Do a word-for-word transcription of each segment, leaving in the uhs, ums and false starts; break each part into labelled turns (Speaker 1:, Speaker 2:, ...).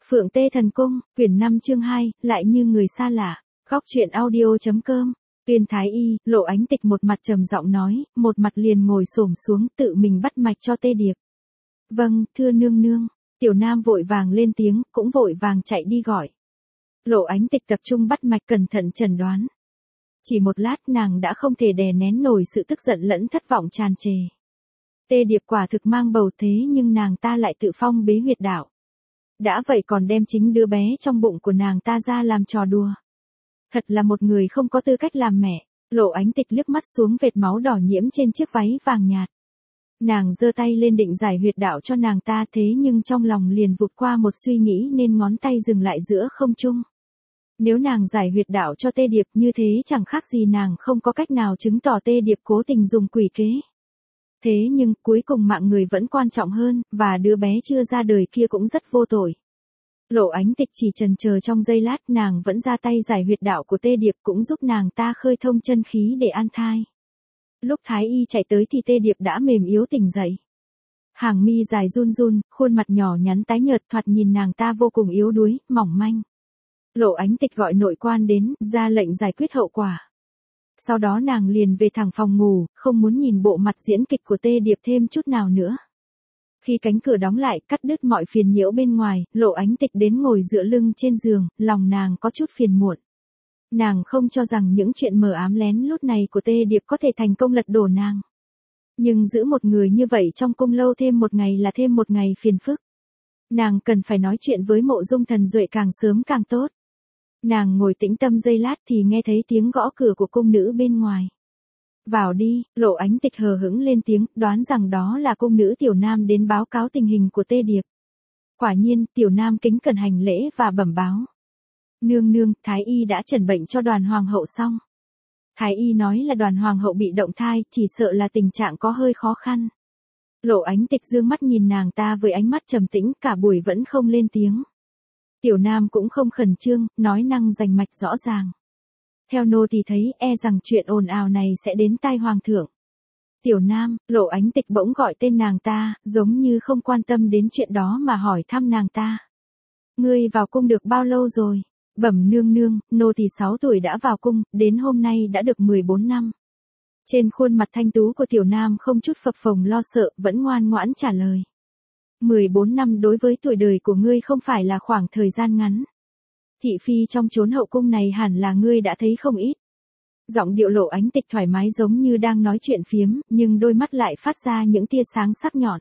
Speaker 1: Phượng Tê Thần Cung, quyển năm chương hai, lại như người xa lạ. Góc truyện audio.com. Tuyên Thái Y, Lộ Ánh Tịch một mặt trầm giọng nói, một mặt liền ngồi xổm xuống tự mình bắt mạch cho Tê Điệp. Vâng, thưa nương nương. Tiểu Nam vội vàng lên tiếng, cũng vội vàng chạy đi gọi. Lộ Ánh Tịch tập trung bắt mạch cẩn thận chẩn đoán. Chỉ một lát nàng đã không thể đè nén nổi sự tức giận lẫn thất vọng tràn trề. Tê Điệp quả thực mang bầu thế nhưng nàng ta lại tự phong bế huyệt đạo. Đã vậy còn đem chính đứa bé trong bụng của nàng ta ra làm trò đùa. Thật là một người không có tư cách làm mẹ. Lộ Ánh Tịch liếc mắt xuống vệt máu đỏ nhiễm trên chiếc váy vàng nhạt. Nàng giơ tay lên định giải huyệt đạo cho nàng ta, thế nhưng trong lòng liền vụt qua một suy nghĩ nên ngón tay dừng lại giữa không trung. Nếu nàng giải huyệt đạo cho Tê Điệp như thế chẳng khác gì nàng không có cách nào chứng tỏ Tê Điệp cố tình dùng quỷ kế. Thế nhưng cuối cùng mạng người vẫn quan trọng hơn, và đứa bé chưa ra đời kia cũng rất vô tội. Lộ Ánh Tịch chỉ chần chờ trong giây lát, nàng vẫn ra tay giải huyệt đạo của Tê Điệp, cũng giúp nàng ta khơi thông chân khí để an thai. Lúc Thái Y chạy tới thì Tê Điệp đã mềm yếu tỉnh dậy. Hàng mi dài run run, khuôn mặt nhỏ nhắn tái nhợt, thoạt nhìn nàng ta vô cùng yếu đuối, mỏng manh. Lộ Ánh Tịch gọi nội quan đến, ra lệnh giải quyết hậu quả. Sau đó nàng liền về thẳng phòng ngủ, không muốn nhìn bộ mặt diễn kịch của Tê Điệp thêm chút nào nữa. Khi cánh cửa đóng lại, cắt đứt mọi phiền nhiễu bên ngoài, Lộ Ánh Tịch đến ngồi dựa lưng trên giường, lòng nàng có chút phiền muộn. Nàng không cho rằng những chuyện mờ ám lén lút này của Tê Điệp có thể thành công lật đổ nàng. Nhưng giữ một người như vậy trong cung lâu thêm một ngày là thêm một ngày phiền phức. Nàng cần phải nói chuyện với Mộ Dung Thần Duệ càng sớm càng tốt. Nàng ngồi tĩnh tâm giây lát thì nghe thấy tiếng gõ cửa của cung nữ bên ngoài. Vào đi, Lộ Ánh Tịch hờ hững lên tiếng, đoán rằng đó là cung nữ Tiểu Nam đến báo cáo tình hình của Tê Điệp. Quả nhiên, Tiểu Nam kính cẩn hành lễ và bẩm báo. Nương nương, Thái Y đã chẩn bệnh cho Đoàn Hoàng hậu xong. Thái Y nói là Đoàn Hoàng hậu bị động thai, chỉ sợ là tình trạng có hơi khó khăn. Lộ Ánh Tịch dương mắt nhìn nàng ta với ánh mắt trầm tĩnh, cả buổi vẫn không lên tiếng. Tiểu Nam cũng không khẩn trương, nói năng rành mạch rõ ràng. Theo nô tỳ thấy, e rằng chuyện ồn ào này sẽ đến tai hoàng thượng. Tiểu Nam, Lộ Ánh Tịch bỗng gọi tên nàng ta, giống như không quan tâm đến chuyện đó mà hỏi thăm nàng ta. Ngươi vào cung được bao lâu rồi? Bẩm nương nương, nô tỳ sáu tuổi đã vào cung, đến hôm nay đã được mười bốn năm. Trên khuôn mặt thanh tú của Tiểu Nam không chút phập phồng lo sợ, vẫn ngoan ngoãn trả lời. mười bốn năm đối với tuổi đời của ngươi không phải là khoảng thời gian ngắn. Thị phi trong chốn hậu cung này hẳn là ngươi đã thấy không ít. Giọng điệu Lộ Ánh Tịch thoải mái giống như đang nói chuyện phiếm, nhưng đôi mắt lại phát ra những tia sáng sắc nhọn.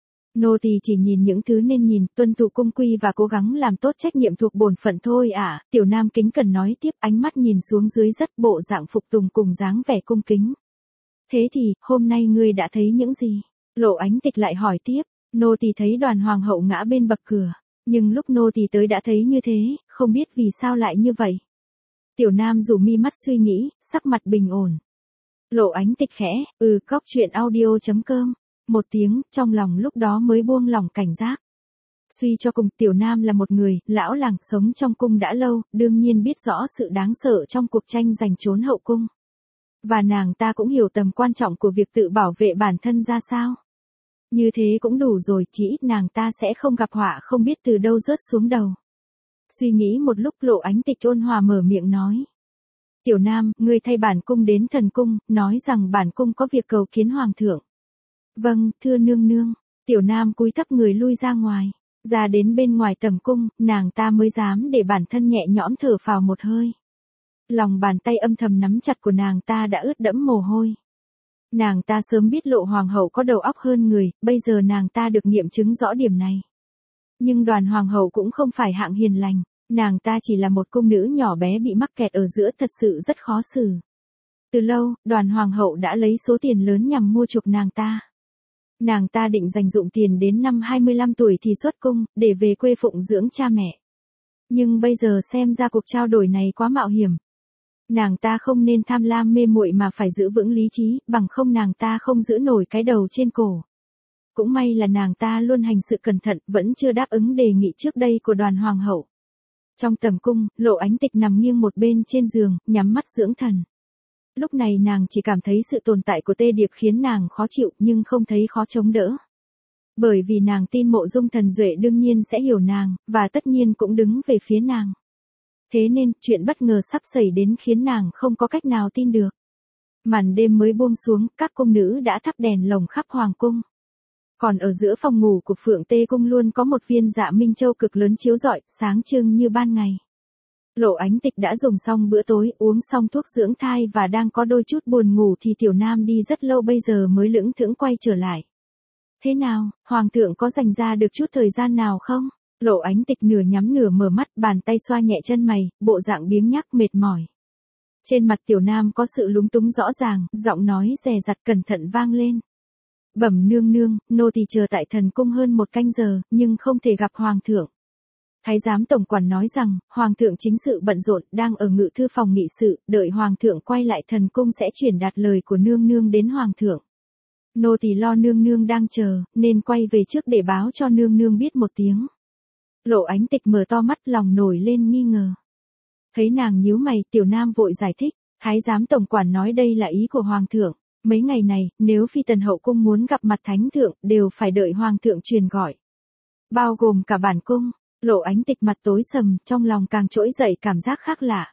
Speaker 1: Nô tỳ chỉ nhìn những thứ nên nhìn, tuân thủ cung quy và cố gắng làm tốt trách nhiệm thuộc bổn phận thôi ạ. À. Tiểu Nam kính cẩn nói tiếp, ánh mắt nhìn xuống dưới rất bộ dạng phục tùng cùng dáng vẻ cung kính. Thế thì, hôm nay ngươi đã thấy những gì? Lộ Ánh Tịch lại hỏi tiếp. Nô tỳ thấy Đoàn Hoàng hậu ngã bên bậc cửa, nhưng lúc nô tỳ tới đã thấy như thế, không biết vì sao lại như vậy. Tiểu Nam rủ mi mắt suy nghĩ, sắc mặt bình ổn. Lộ Ánh Tịch khẽ, ừ, góc truyện audio.com. Một tiếng, trong lòng lúc đó mới buông lỏng cảnh giác. Suy cho cùng, Tiểu Nam là một người, lão làng sống trong cung đã lâu, đương nhiên biết rõ sự đáng sợ trong cuộc tranh giành trốn hậu cung. Và nàng ta cũng hiểu tầm quan trọng của việc tự bảo vệ bản thân ra sao. Như thế cũng đủ rồi, chỉ ít nàng ta sẽ không gặp họa không biết từ đâu rớt xuống đầu. Suy nghĩ một lúc, Lộ Ánh Tịch ôn hòa mở miệng nói. Tiểu Nam, ngươi thay bản cung đến thần cung, nói rằng bản cung có việc cầu kiến hoàng thượng. Vâng, thưa nương nương. Tiểu Nam cúi thấp người lui ra ngoài. Ra đến bên ngoài tầm cung, nàng ta mới dám để bản thân nhẹ nhõm thở phào một hơi. Lòng bàn tay âm thầm nắm chặt của nàng ta đã ướt đẫm mồ hôi. Nàng ta sớm biết Lộ Hoàng hậu có đầu óc hơn người, bây giờ nàng ta được nghiệm chứng rõ điểm này. Nhưng Đoàn Hoàng hậu cũng không phải hạng hiền lành, nàng ta chỉ là một cung nữ nhỏ bé bị mắc kẹt ở giữa, thật sự rất khó xử. Từ lâu, Đoàn Hoàng hậu đã lấy số tiền lớn nhằm mua chuộc nàng ta. Nàng ta định dành dụm tiền đến năm hai mươi lăm tuổi thì xuất cung, để về quê phụng dưỡng cha mẹ. Nhưng bây giờ xem ra cuộc trao đổi này quá mạo hiểm. Nàng ta không nên tham lam mê muội mà phải giữ vững lý trí, bằng không nàng ta không giữ nổi cái đầu trên cổ. Cũng may là nàng ta luôn hành sự cẩn thận, vẫn chưa đáp ứng đề nghị trước đây của Đoàn Hoàng hậu. Trong tầm cung, Lộ Ánh Tịch nằm nghiêng một bên trên giường, nhắm mắt dưỡng thần. Lúc này nàng chỉ cảm thấy sự tồn tại của Tê Điệp khiến nàng khó chịu nhưng không thấy khó chống đỡ. Bởi vì nàng tin Mộ Dung Thần Duệ đương nhiên sẽ hiểu nàng, và tất nhiên cũng đứng về phía nàng. Thế nên, chuyện bất ngờ sắp xảy đến khiến nàng không có cách nào tin được. Màn đêm mới buông xuống, các cung nữ đã thắp đèn lồng khắp hoàng cung. Còn ở giữa phòng ngủ của Phượng Tê Cung luôn có một viên Dạ Minh Châu cực lớn chiếu rọi, sáng trưng như ban ngày. Lộ Ánh Tịch đã dùng xong bữa tối, uống xong thuốc dưỡng thai và đang có đôi chút buồn ngủ thì Tiểu Nam đi rất lâu bây giờ mới lững thững quay trở lại. Thế nào, Hoàng thượng có dành ra được chút thời gian nào không? Lộ Ánh Tịch nửa nhắm nửa mở mắt, bàn tay xoa nhẹ chân mày, bộ dạng biếng nhác mệt mỏi. Trên mặt Tiểu Nam có sự lúng túng rõ ràng, giọng nói dè dặt cẩn thận vang lên. Bẩm nương nương, nô tỳ chờ tại thần cung hơn một canh giờ, nhưng không thể gặp Hoàng thượng. Thái giám tổng quản nói rằng, Hoàng thượng chính sự bận rộn, đang ở ngự thư phòng nghị sự, đợi Hoàng thượng quay lại thần cung sẽ chuyển đạt lời của nương nương đến Hoàng thượng. Nô tỳ lo nương nương đang chờ, nên quay về trước để báo cho nương nương biết một tiếng. Lộ Ánh Tịch mở to mắt, lòng nổi lên nghi ngờ. Thấy nàng nhíu mày, Tiểu Nam vội giải thích, Thái giám tổng quản nói đây là ý của Hoàng thượng. Mấy ngày này, nếu phi tần hậu cung muốn gặp mặt thánh thượng, đều phải đợi Hoàng thượng truyền gọi. Bao gồm cả bản cung. Lộ Ánh Tịch mặt tối sầm, trong lòng càng trỗi dậy cảm giác khác lạ.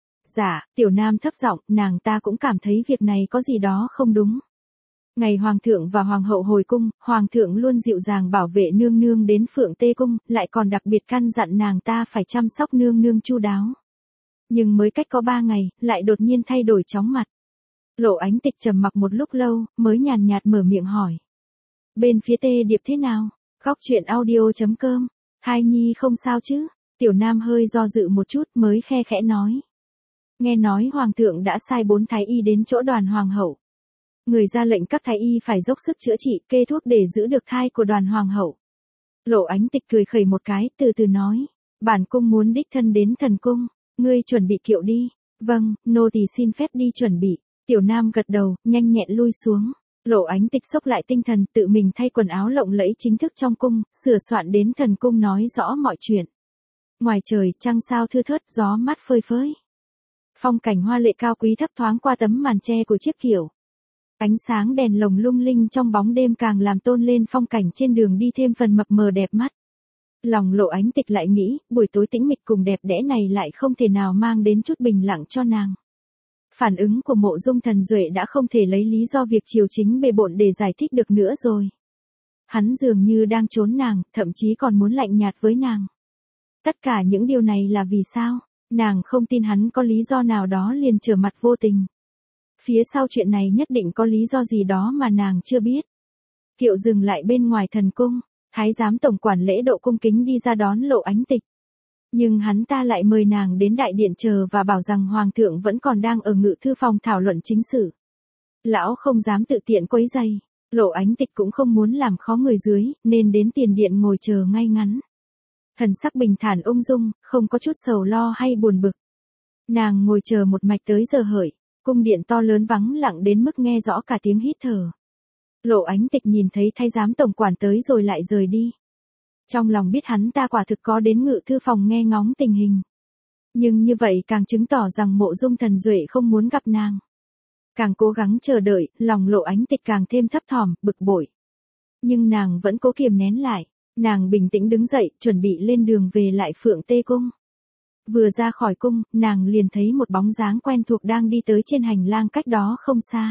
Speaker 1: Dạ, Tiểu Nam thấp giọng, nàng ta cũng cảm thấy việc này có gì đó không đúng. Ngày Hoàng thượng và Hoàng hậu hồi cung, Hoàng thượng luôn dịu dàng bảo vệ nương nương đến Phượng Tê Cung, lại còn đặc biệt căn dặn nàng ta phải chăm sóc nương nương chu đáo. Nhưng mới cách có ba ngày, lại đột nhiên thay đổi chóng mặt. Lộ Ánh Tịch trầm mặc một lúc lâu, mới nhàn nhạt mở miệng hỏi. Bên phía Tê Điệp thế nào? Góc truyện audio chấm com. Hai nhi không sao chứ? Tiểu Nam hơi do dự một chút mới khe khẽ nói. Nghe nói Hoàng thượng đã sai bốn thái y đến chỗ Đoàn Hoàng hậu. Người ra lệnh các thái y phải dốc sức chữa trị, kê thuốc để giữ được thai của Đoàn Hoàng hậu. Lộ Ánh Tịch cười khẩy một cái, từ từ nói. Bản cung muốn đích thân đến thần cung, ngươi chuẩn bị kiệu đi. Vâng, nô tỳ xin phép đi chuẩn bị. Tiểu Nam gật đầu, nhanh nhẹn lui xuống. Lộ Ánh Tịch xốc lại tinh thần, tự mình thay quần áo lộng lẫy chính thức trong cung, sửa soạn đến thần cung nói rõ mọi chuyện. Ngoài trời, trăng sao thưa thớt, gió mát phơi phới. Phong cảnh hoa lệ cao quý thấp thoáng qua tấm màn tre của chiếc kiệu. Ánh sáng đèn lồng lung linh trong bóng đêm càng làm tôn lên phong cảnh trên đường đi thêm phần mập mờ đẹp mắt. Lòng Lộ Ánh Tịch lại nghĩ, buổi tối tĩnh mịch cùng đẹp đẽ này lại không thể nào mang đến chút bình lặng cho nàng. Phản ứng của Mộ Dung Thần Duệ đã không thể lấy lý do việc triều chính bề bộn để giải thích được nữa rồi. Hắn dường như đang trốn nàng, thậm chí còn muốn lạnh nhạt với nàng. Tất cả những điều này là vì sao? Nàng không tin hắn có lý do nào đó liền trở mặt vô tình. Phía sau chuyện này nhất định có lý do gì đó mà nàng chưa biết. Kiệu dừng lại bên ngoài thần cung, thái giám tổng quản lễ độ cung kính đi ra đón Lộ Ánh Tịch. Nhưng hắn ta lại mời nàng đến đại điện chờ và bảo rằng Hoàng thượng vẫn còn đang ở ngự thư phòng thảo luận chính sự. Lão không dám tự tiện quấy rầy. Lộ Ánh Tịch cũng không muốn làm khó người dưới, nên đến tiền điện ngồi chờ ngay ngắn. Thần sắc bình thản ung dung, không có chút sầu lo hay buồn bực. Nàng ngồi chờ một mạch tới giờ hợi, cung điện to lớn vắng lặng đến mức nghe rõ cả tiếng hít thở. Lộ Ánh Tịch nhìn thấy thái giám tổng quản tới rồi lại rời đi. Trong lòng biết hắn ta quả thực có đến ngự thư phòng nghe ngóng tình hình. Nhưng như vậy càng chứng tỏ rằng Mộ Dung Thần Duệ không muốn gặp nàng. Càng cố gắng chờ đợi, lòng Lộ Ánh Tịch càng thêm thấp thỏm, bực bội. Nhưng nàng vẫn cố kiềm nén lại. Nàng bình tĩnh đứng dậy, chuẩn bị lên đường về lại Phượng Tê Cung. Vừa ra khỏi cung, nàng liền thấy một bóng dáng quen thuộc đang đi tới trên hành lang cách đó không xa.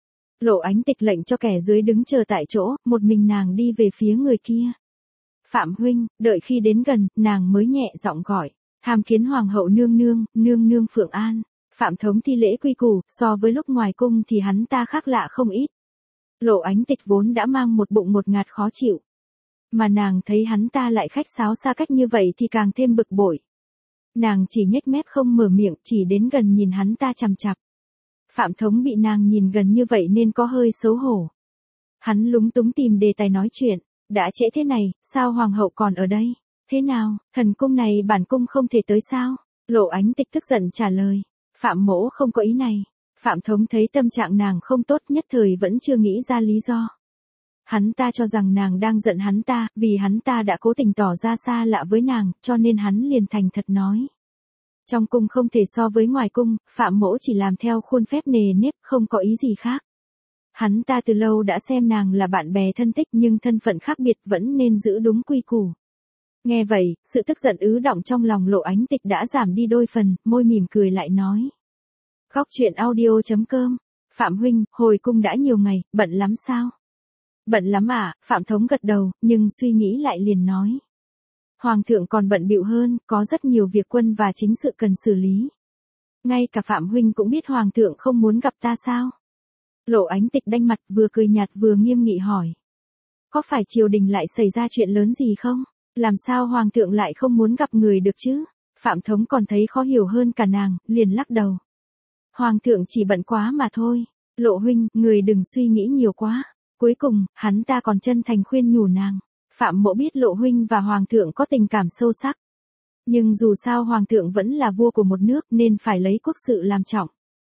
Speaker 1: Lộ Ánh Tịch lệnh cho kẻ dưới đứng chờ tại chỗ, một mình nàng đi về phía người kia. Phạm huynh, đợi khi đến gần, nàng mới nhẹ giọng gọi. Tham kiến Hoàng hậu nương nương, nương nương Phượng An. Phạm thống thi lễ quy củ, so với lúc ngoài cung thì hắn ta khác lạ không ít. Lộ Ánh Tịch vốn đã mang một bụng một ngạt khó chịu. Mà nàng thấy hắn ta lại khách sáo xa cách như vậy thì càng thêm bực bội. Nàng chỉ nhếch mép không mở miệng, chỉ đến gần nhìn hắn ta chằm chằm. Phạm thống bị nàng nhìn gần như vậy nên có hơi xấu hổ. Hắn lúng túng tìm đề tài nói chuyện. Đã trễ thế này, sao Hoàng hậu còn ở đây? Thế nào, thần cung này bản cung không thể tới sao? Lộ Ánh Tịch tức giận trả lời. Phạm mỗ không có ý này. Phạm thống thấy tâm trạng nàng không tốt nhất thời vẫn chưa nghĩ ra lý do. Hắn ta cho rằng nàng đang giận hắn ta, vì hắn ta đã cố tình tỏ ra xa lạ với nàng, cho nên hắn liền thành thật nói. Trong cung không thể so với ngoài cung, Phạm mỗ chỉ làm theo khuôn phép nề nếp, không có ý gì khác. Hắn ta từ lâu đã xem nàng là bạn bè thân thích nhưng thân phận khác biệt vẫn nên giữ đúng quy củ. Nghe vậy, sự tức giận ứ đọng trong lòng Lộ Ánh Tịch đã giảm đi đôi phần, môi mỉm cười lại nói. Góc truyện audio.com, Phạm huynh, hồi cung đã nhiều ngày, bận lắm sao? Bận lắm à, Phạm Thống gật đầu, nhưng suy nghĩ lại liền nói. Hoàng thượng còn bận bịu hơn, có rất nhiều việc quân và chính sự cần xử lý. Ngay cả Phạm huynh cũng biết Hoàng thượng không muốn gặp ta sao? Lộ Ánh Tịch đanh mặt vừa cười nhạt vừa nghiêm nghị hỏi. Có phải triều đình lại xảy ra chuyện lớn gì không? Làm sao Hoàng thượng lại không muốn gặp người được chứ? Phạm Thống còn thấy khó hiểu hơn cả nàng, liền lắc đầu. Hoàng thượng chỉ bận quá mà thôi. Lộ huynh, người đừng suy nghĩ nhiều quá. Cuối cùng, hắn ta còn chân thành khuyên nhủ nàng. Phạm mỗ biết Lộ huynh và Hoàng thượng có tình cảm sâu sắc. Nhưng dù sao Hoàng thượng vẫn là vua của một nước nên phải lấy quốc sự làm trọng.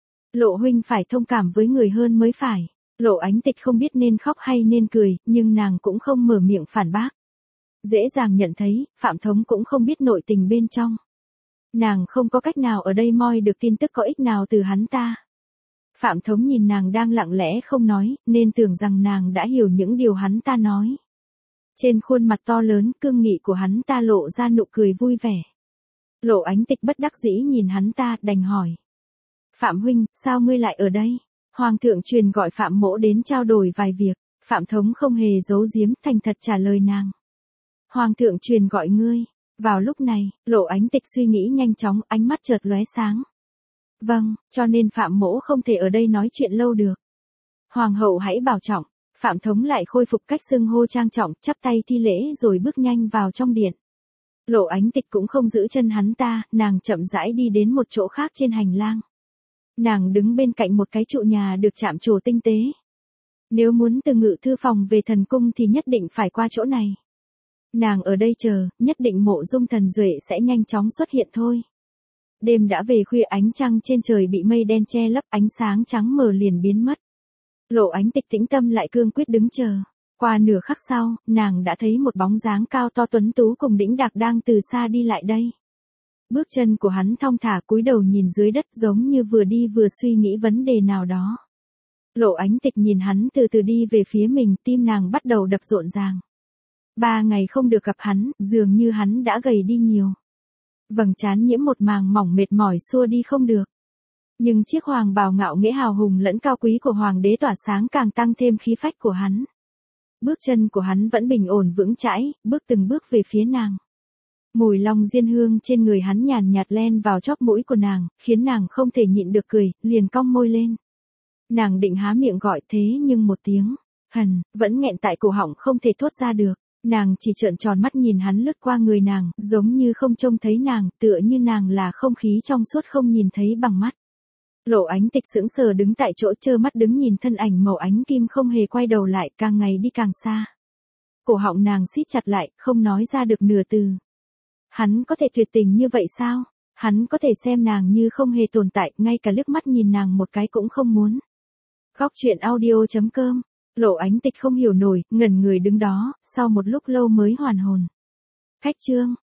Speaker 1: Lộ huynh phải thông cảm với người hơn mới phải. Lộ Ánh Tịch không biết nên khóc hay nên cười, nhưng nàng cũng không mở miệng phản bác. Dễ dàng nhận thấy, Phạm Thống cũng không biết nội tình bên trong. Nàng không có cách nào ở đây moi được tin tức có ích nào từ hắn ta. Phạm Thống nhìn nàng đang lặng lẽ không nói, nên tưởng rằng nàng đã hiểu những điều hắn ta nói. Trên khuôn mặt to lớn, cương nghị của hắn ta lộ ra nụ cười vui vẻ. Lộ Ánh Tịch bất đắc dĩ nhìn hắn ta, đành hỏi. Phạm huynh, sao ngươi lại ở đây? Hoàng thượng truyền gọi Phạm mỗ đến trao đổi vài việc. Phạm Thống không hề giấu giếm, thành thật trả lời nàng. Hoàng thượng truyền gọi ngươi. Vào lúc này, Lộ Ánh Tịch suy nghĩ nhanh chóng, ánh mắt chợt lóe sáng. Vâng, cho nên Phạm mỗ không thể ở đây nói chuyện lâu được. Hoàng hậu hãy bảo trọng. Phạm Thống lại khôi phục cách xưng hô trang trọng, chắp tay thi lễ rồi bước nhanh vào trong điện. Lộ Ánh Tịch cũng không giữ chân hắn ta, nàng chậm rãi đi đến một chỗ khác trên hành lang. Nàng đứng bên cạnh một cái trụ nhà được chạm trổ tinh tế. Nếu muốn từ ngự thư phòng về thần cung thì nhất định phải qua chỗ này. Nàng ở đây chờ, nhất định Mộ Dung Thần Duệ sẽ nhanh chóng xuất hiện thôi. Đêm đã về khuya, ánh trăng trên trời bị mây đen che lấp, ánh sáng trắng mờ liền biến mất. Lộ Ánh Tịch tĩnh tâm lại cương quyết đứng chờ. Qua nửa khắc sau, nàng đã thấy một bóng dáng cao to tuấn tú cùng đĩnh đạc đang từ xa đi lại đây. Bước chân của hắn thong thả cúi đầu nhìn dưới đất giống như vừa đi vừa suy nghĩ vấn đề nào đó. Lộ Ánh Tịch nhìn hắn từ từ đi về phía mình, tim nàng bắt đầu đập rộn ràng. Ba ngày không được gặp hắn, dường như hắn đã gầy đi nhiều. Vầng trán nhiễm một màng mỏng mệt mỏi xua đi không được. Nhưng chiếc hoàng bào ngạo nghễ hào hùng lẫn cao quý của hoàng đế tỏa sáng càng tăng thêm khí phách của hắn. Bước chân của hắn vẫn bình ổn vững chãi, bước từng bước về phía nàng. Mùi long diên hương trên người hắn nhàn nhạt len vào chóp mũi của nàng, khiến nàng không thể nhịn được cười, liền cong môi lên. Nàng định há miệng gọi thế nhưng một tiếng hằn vẫn nghẹn tại cổ họng không thể thốt ra được. Nàng chỉ trợn tròn mắt nhìn hắn lướt qua người nàng, giống như không trông thấy nàng, tựa như nàng là không khí trong suốt không nhìn thấy bằng mắt. Lộ Ánh Tịch sững sờ đứng tại chỗ trơ mắt đứng nhìn thân ảnh màu ánh kim không hề quay đầu lại, càng ngày đi càng xa. Cổ họng nàng siết chặt lại, không nói ra được nửa từ. Hắn có thể tuyệt tình như vậy sao? Hắn có thể xem nàng như không hề tồn tại, ngay cả liếc mắt nhìn nàng một cái cũng không muốn. Góc truyện audio.com, Lộ Ánh Tịch không hiểu nổi, ngẩn người đứng đó, sau một lúc lâu mới hoàn hồn. Khách chương.